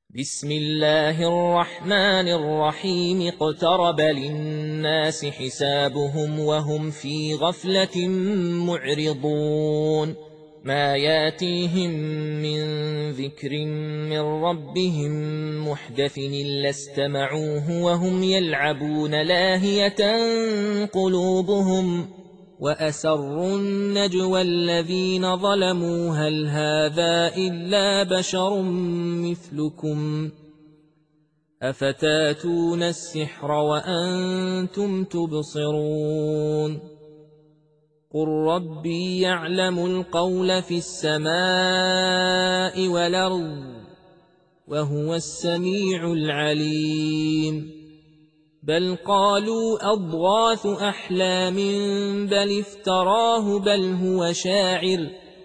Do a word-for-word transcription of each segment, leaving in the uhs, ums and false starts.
بسم الله الرحمن الرحيم اقترب للناس حسابهم وهم في غفلة معرضون ما ياتيهم من ذكر من ربهم محدث إلا استمعوه وهم يلعبون لاهية قلوبهم وأسروا النجوى الذين ظلموا هل هذا إلا بشر مثلكم أفتاتون السحر وأنتم تبصرون قل ربي يعلم القول في السماء والأرض وهو السميع العليم بل قالوا أضغاث أحلام بل افتراه بل هو شاعر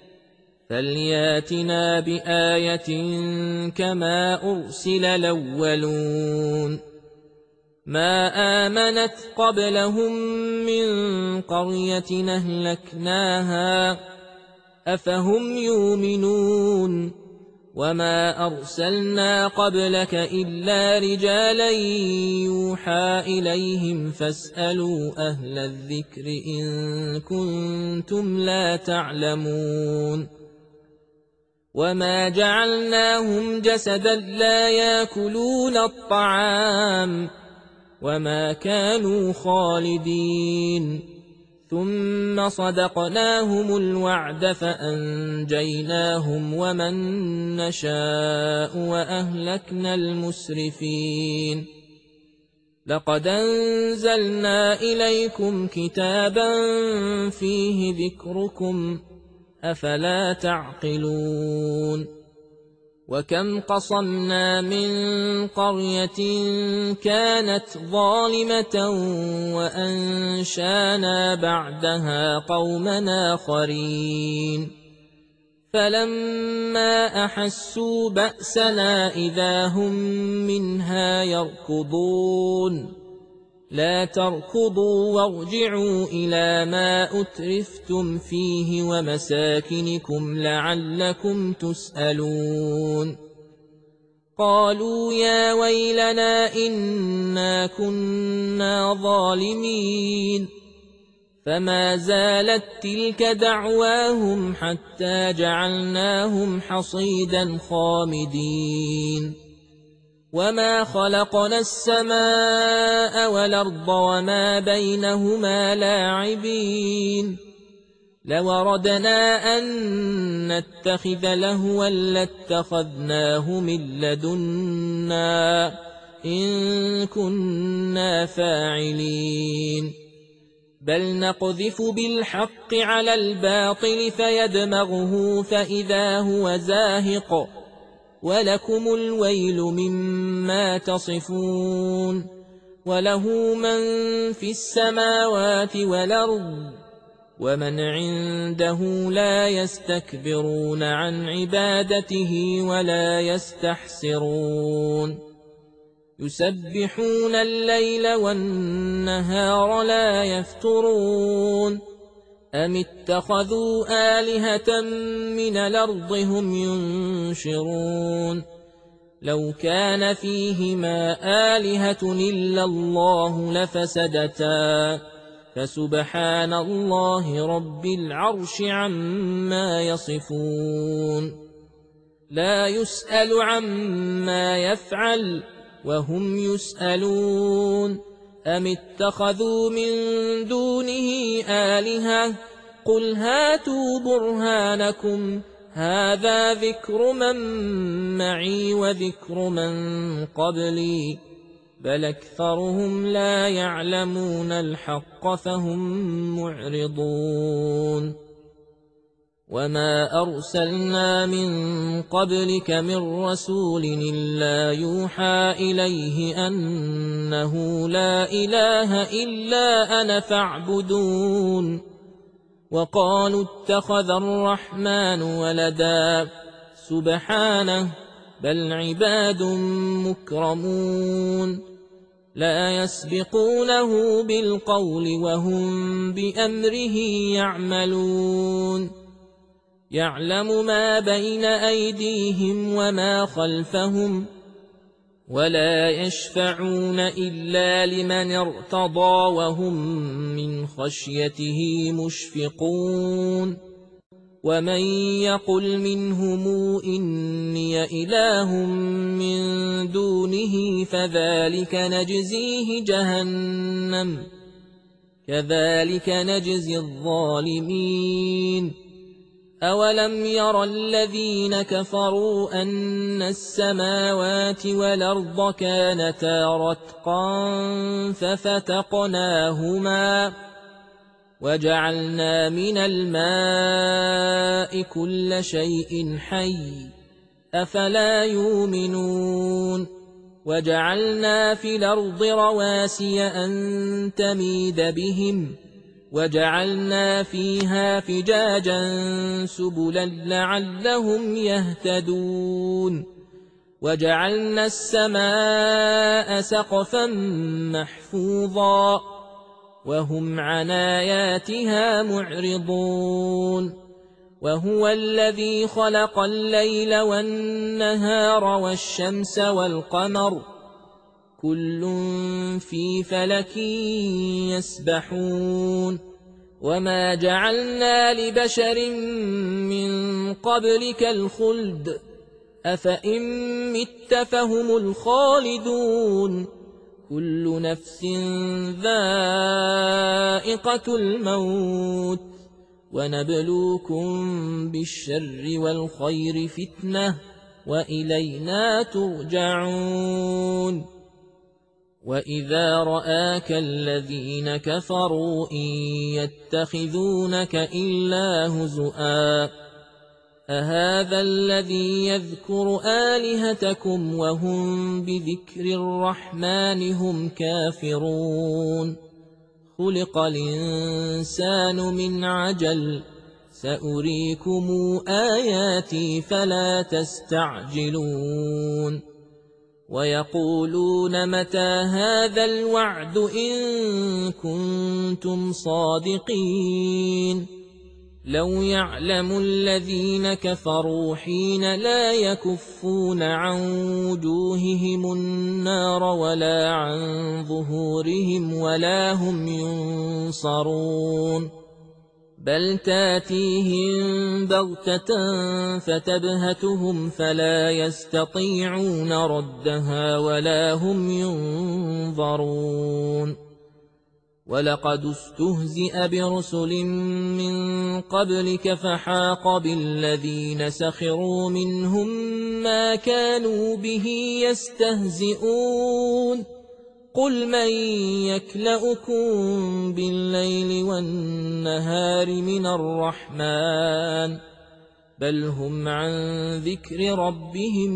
فلياتنا بآية كما أرسل الأولون ما آمنت قبلهم من قرية أهلكناها أفهم يؤمنون وما أرسلنا قبلك إلا رجالا يوحى إليهم فاسألوا أهل الذكر إن كنتم لا تعلمون وما جعلناهم جسدا لا يأكلون الطعام وما كانوا خالدين ثم صدقناهم الوعد فأنجيناهم ومن نشاء وأهلكنا المسرفين لقد أنزلنا إليكم كتابا فيه ذكركم أفلا تعقلون وكم قصمنا من قرية كانت ظالمة وأنشانا بعدها قومنا آخرين فلما أحسوا بأسنا إذا هم منها يركضون لا تركضوا وارجعوا إلى ما أترفتم فيه ومساكنكم لعلكم تسألون قالوا يا ويلنا إنا كنا ظالمين فما زالت تلك دعواهم حتى جعلناهم حصيدا خامدين وما خلقنا السماء والأرض وما بينهما لاعبين لو أردنا أن نتخذ لهوا لاتخذناه من لدنا إن كنا فاعلين بل نقذف بالحق على الباطل فيدمغه فإذا هو زاهق ولكم الويل مما تصفون وله من في السماوات والأرض ومن عنده لا يستكبرون عن عبادته ولا يستحسرون يسبحون الليل والنهار لا يفترون أم اتخذوا آلهة من الأرض هم ينشرون لو كان فيهما آلهة إلا الله لفسدتا فسبحان الله رب العرش عما يصفون لا يسأل عما يفعل وهم يسألون أم اتخذوا من دونه آلهة قل هاتوا برهانكم هذا ذكر من معي وذكر من قبلي بل أكثرهم لا يعلمون الحق فهم معرضون وما أرسلنا من قبلك من رسول إلا يوحى إليه أنه لا إله إلا أنا فاعبدون وقالوا اتخذ الرحمن ولدا سبحانه بل عباد مكرمون لا يسبقونه بالقول وهم بأمره يعملون يعلم ما بين أيديهم وما خلفهم ولا يشفعون إلا لمن ارتضى وهم من خشيته مشفقون ومن يقل منهم إني إله من دونه فذلك نجزيه جهنم كذلك نجزي الظالمين أولم ير الذين كفروا أن السماوات والأرض كانتا رتقا ففتقناهما وجعلنا من الماء كل شيء حي أفلا يؤمنون وجعلنا في الأرض رواسي أن تميد بهم وجعلنا فيها فجاجا سبلا لعلهم يهتدون وجعلنا السماء سقفا محفوظا وهم عن آياتها معرضون وهو الذي خلق الليل والنهار والشمس والقمر كل في فلك يسبحون وما جعلنا لبشر من قبلك الخلد أفإن مت فهم الخالدون كل نفس ذائقة الموت ونبلوكم بالشر والخير فتنة وإلينا ترجعون وإذا رآك الذين كفروا إن يتخذونك إلا هزؤا أهذا الذي يذكر آلهتكم وهم بذكر الرحمن هم كافرون خلق الإنسان من عجل سأريكم آياتي فلا تستعجلون ويقولون متى هذا الوعد إن كنتم صادقين لو يعلم الذين كفروا حين لا يكفون عن وجوههم النار ولا عن ظهورهم ولا هم ينصرون بل تاتيهم بغتة فتبهتهم فلا يستطيعون ردها ولا هم ينظرون ولقد استهزئ برسل من قبلك فحاق بالذين سخروا منهم ما كانوا به يستهزئون قل من يكلؤكم بالليل والنهار من الرحمن بل هم عن ذكر ربهم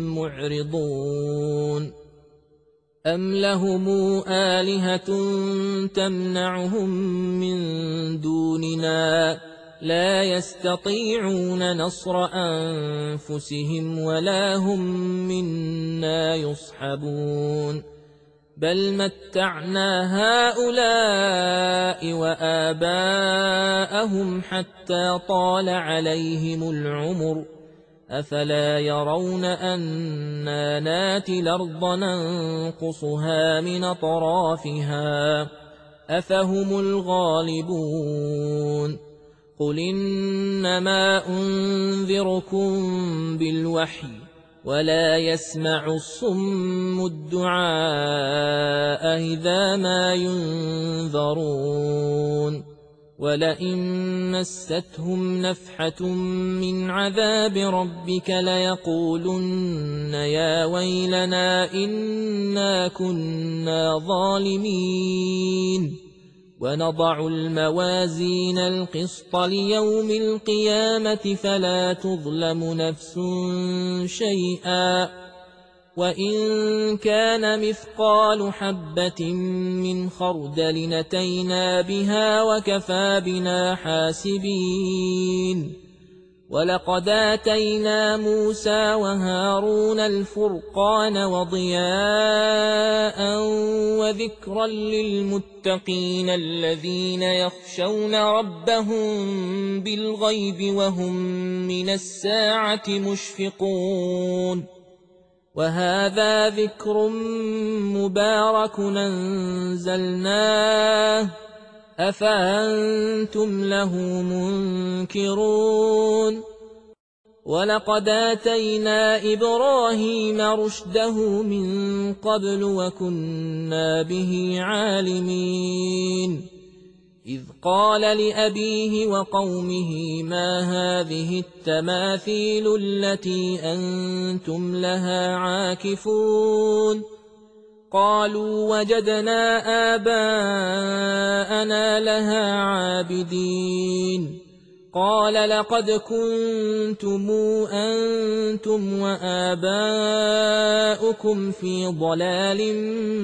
معرضون أم لهم آلهة تمنعهم من دوننا لا يستطيعون نصر أنفسهم ولا هم منا يصحبون بل متعنا هؤلاء وآباءهم حتى طال عليهم العمر أفلا يرون أنا ناتي الأرض ننقصها من أطرافها أفهم الغالبون قل إنما أنذركم بالوحي ولا يسمع الصم الدعاء إذا ما ينذرون ولئن مستهم نفحة من عذاب ربك ليقولن يا ويلنا إنا كنا ظالمين ونضع الموازين القسط ليوم القيامة فلا تظلم نفس شيئا وإن كان مثقال حبة من خردل أتينا بها وكفى بنا حاسبين ولقد آتينا موسى وهارون الفرقان وضياء وذكرا للمتقين الذين يخشون ربهم بالغيب وهم من الساعة مشفقون وهذا ذكر مبارك أنزلناه أفأنتم له منكرون ولقد آتينا إبراهيم رشده من قبل وكنا به عالمين إذ قال لأبيه وقومه ما هذه التماثيل التي أنتم لها عاكفون قالوا وجدنا آباءنا لها عابدين قال لقد كنتم أنتم وآباؤكم في ضلال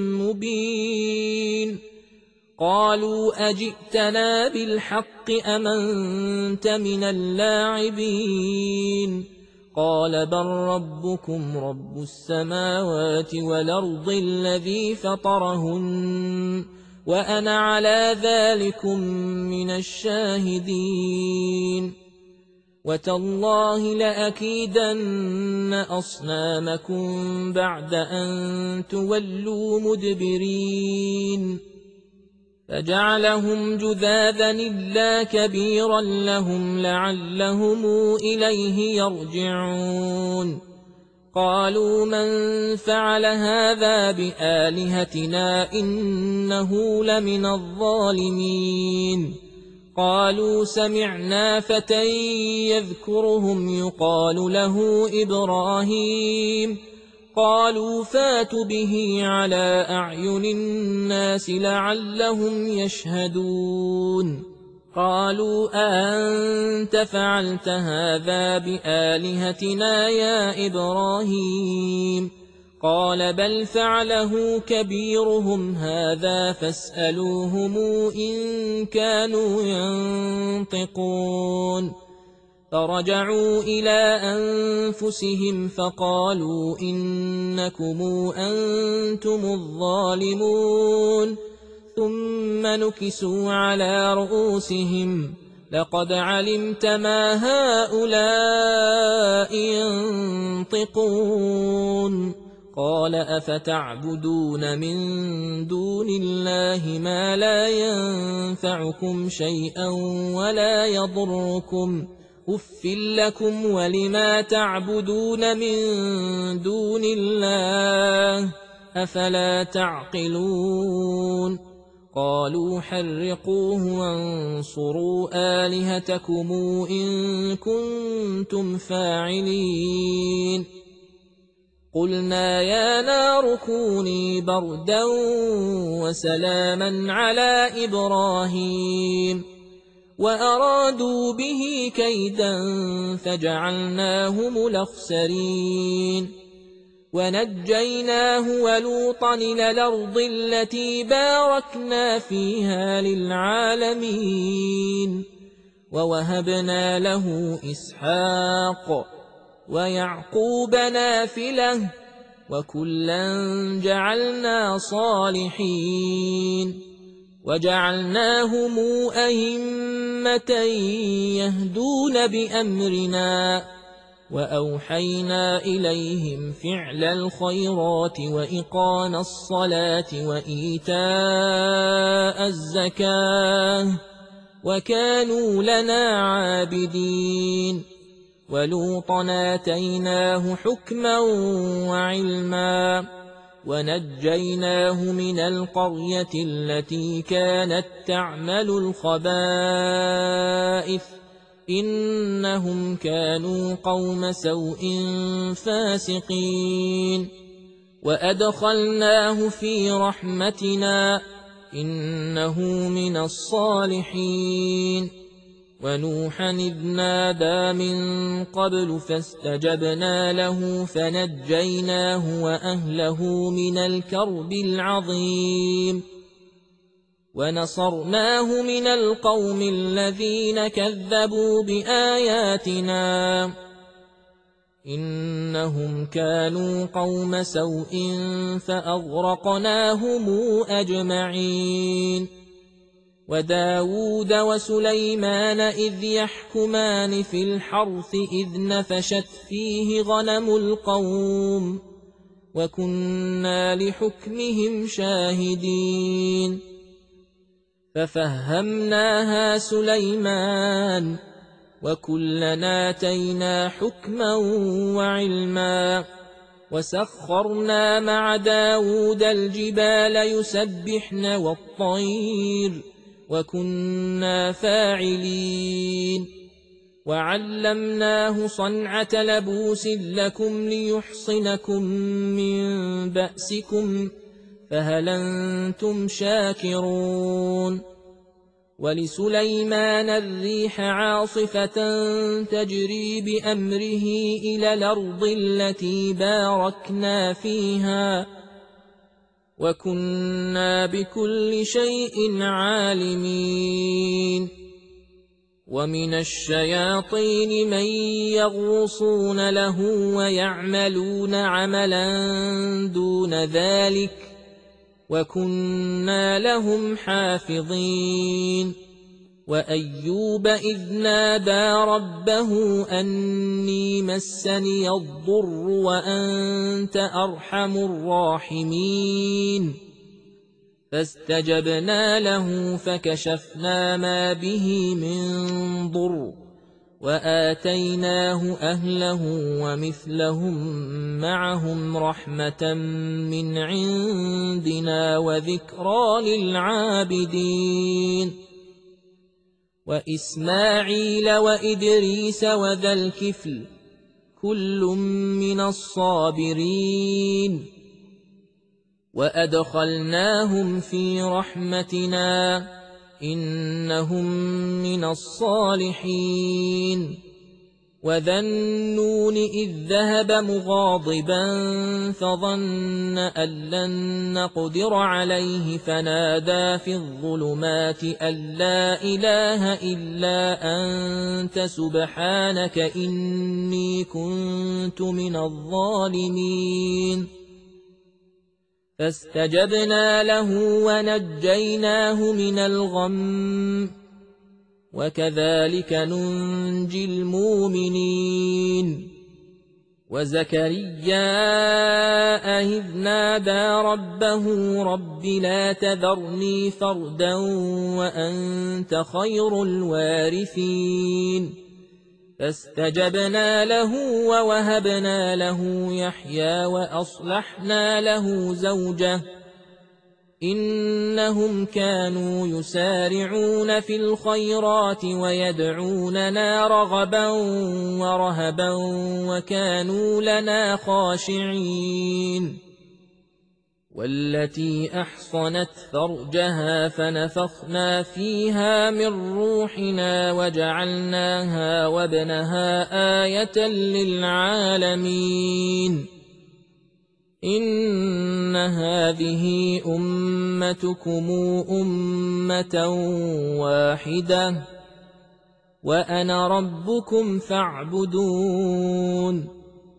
مبين قالوا أجئتنا بالحق أم أنت من اللاعبين قال بل ربكم رب السماوات والأرض الذي فطرهن وأنا على ذلكم من الشاهدين وتالله لأكيدن أصنامكم بعد أن تولوا مدبرين فجعلهم جذاذا إلا كبيرا لهم لعلهم إليه يرجعون قالوا من فعل هذا بآلهتنا إنه لمن الظالمين قالوا سمعنا فتى يذكرهم يقال له إبراهيم قالوا فاتوا به على أعين الناس لعلهم يشهدون قالوا أأنت فعلت هذا بآلهتنا يا إبراهيم قال بل فعله كبيرهم هذا فاسألوهم إن كانوا ينطقون فرجعوا إلى أنفسهم فقالوا إنكم أنتم الظالمون ثم نكسوا على رؤوسهم لقد علمت ما هؤلاء ينطقون قال أفتعبدون من دون الله ما لا ينفعكم شيئا ولا يضركم أف لكم ولما تعبدون من دون الله أفلا تعقلون قالوا حرقوه وانصروا آلهتكم إن كنتم فاعلين قلنا يا نار كوني بردا وسلاما على إبراهيم وأرادوا به كيدا فجعلناهم الأخسرين ونجيناه ولوطا إلى الأرض التي باركنا فيها للعالمين ووهبنا له إسحاق ويعقوب نافلة وكلا جعلنا صالحين وجعلناهم أئمة يهدون بأمرنا وأوحينا إليهم فعل الخيرات وإقام الصلاة وإيتاء الزكاة وكانوا لنا عابدين ولوطا آتيناه حكما وعلما ونجيناه من القرية التي كانت تعمل الخبائث إنهم كانوا قوم سوء فاسقين وأدخلناه في رحمتنا إنه من الصالحين ونوحا إذ نادى من قبل فاستجبنا له فنجيناه وأهله من الكرب العظيم ونصرناه من القوم الذين كذبوا بآياتنا إنهم كانوا قوم سوء فأغرقناهم أجمعين وداود وسليمان إذ يحكمان في الحرث إذ نفشت فيه غنم القوم وكنا لحكمهم شاهدين ففهمناها سليمان وكلنا آتينا حكما وعلما وسخرنا مع داود الجبال يسبحن والطير وكنا فاعلين وعلمناه صنعة لبوس لكم ليحصنكم من بأسكم فهل أنتم شاكرون ولسليمان الريح عاصفة تجري بأمره إلى الأرض التي باركنا فيها وكنا بكل شيء عالمين ومن الشياطين من يغوصون له ويعملون عملا دون ذلك وكنا لهم حافظين وأيوب إذ نادى ربه أني مسني الضر وأنت أرحم الراحمين فاستجبنا له فكشفنا ما به من ضر وآتيناه أهله ومثلهم معهم رحمة من عندنا وذكرى للعابدين وإسماعيل وإدريس وذا الكفل كل من الصابرين وأدخلناهم في رحمتنا إنهم من الصالحين وذا النون إذ ذهب مغاضبا فظن أن لن نقدر عليه فنادى في الظلمات أن لا إله إلا أنت سبحانك إني كنت من الظالمين فاستجبنا له ونجيناه من الغم وكذلك ننجي المؤمنين وزكريا إذ نادى ربه رب لا تذرني فردا وأنت خير الوارثين فاستجبنا له ووهبنا له يحيى وأصلحنا له زوجه إنهم كانوا يسارعون في الخيرات ويدعوننا رغبا ورهبا وكانوا لنا خاشعين والتي أحصنت فرجها فنفخنا فيها من روحنا وجعلناها وابنها آية للعالمين إن هذه أمتكم أمة واحدة وأنا ربكم فاعبدون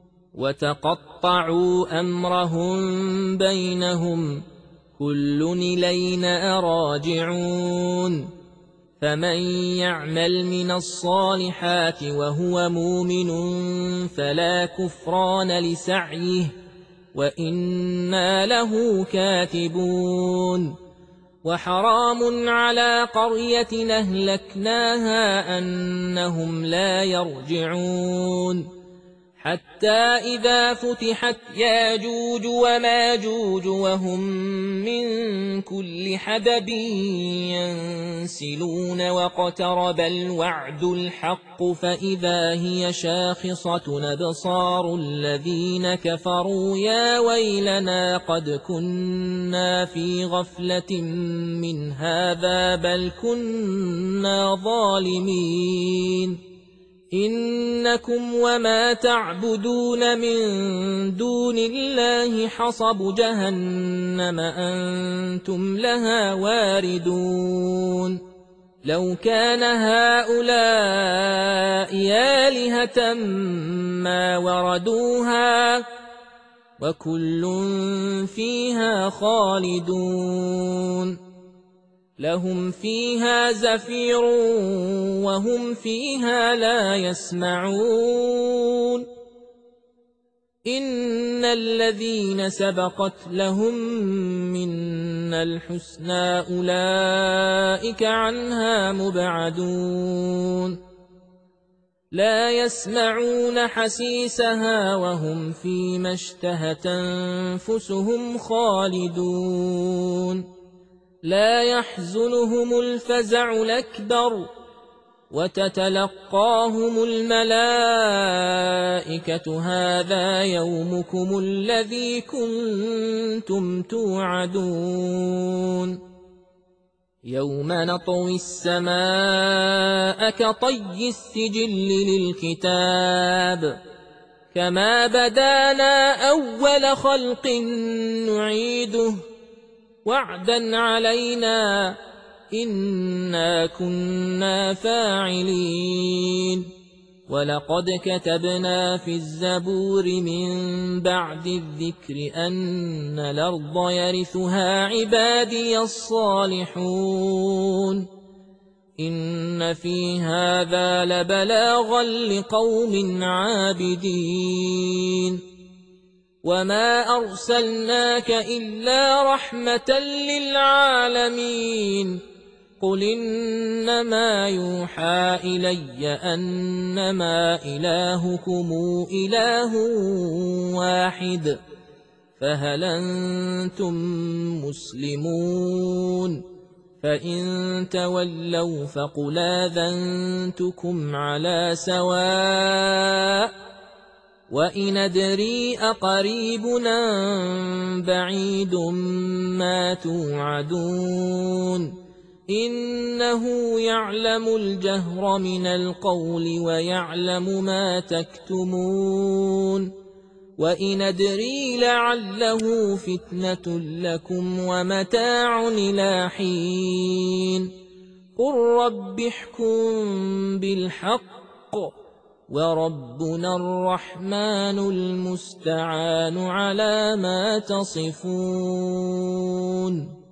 وتقطعوا أمرهم بينهم كل إلينا راجعون فمن يعمل من الصالحات وهو مؤمن فلا كفران لسعيه وإنا له كاتبون وحرام على قرية أهلكناها أنهم لا يرجعون حتى إذا فتحت ياجوج وماجوج وهم من كل حدب ينسلون واقترب الوعد الحق فإذا هي شاخصة أبصار الذين كفروا يا ويلنا قد كنا في غفلة من هذا بل كنا ظالمين إنكم وما تعبدون من دون الله حصب جهنم أنتم لها واردون لو كان هؤلاء آلهة ما وردوها وكل فيها خالدون لهم فيها زفير وهم فيها لا يسمعون إن الذين سبقت لهم منا الحسنى أولئك عنها مبعدون لا يسمعون حسيسها وهم فيما اشتهت أنفسهم خالدون لا يحزنهم الفزع الأكبر وتتلقاهم الملائكة هذا يومكم الذي كنتم توعدون يوم نطوي السماء كطي السجل للكتاب كما بدانا أول خلق نعيده وعدا علينا إنا كنا فاعلين ولقد كتبنا في الزبور من بعد الذكر أن الأرض يرثها عبادي الصالحون إن في هذا لبلاغا لقوم عابدين وما أرسلناك إلا رحمة للعالمين قل إنما يوحى إلي أنما إلهكم إله واحد فهل أنتم مسلمون فإن تولوا فقل آذنتكم على سواء وإن أدري أقريب أم بعيد ما توعدون إنه يعلم الجهر من القول ويعلم ما تكتمون وإن أدري لعله فتنة لكم ومتاع إلى حين قل رب احكم بالحق وربنا الرحمن المستعان على ما تصفون.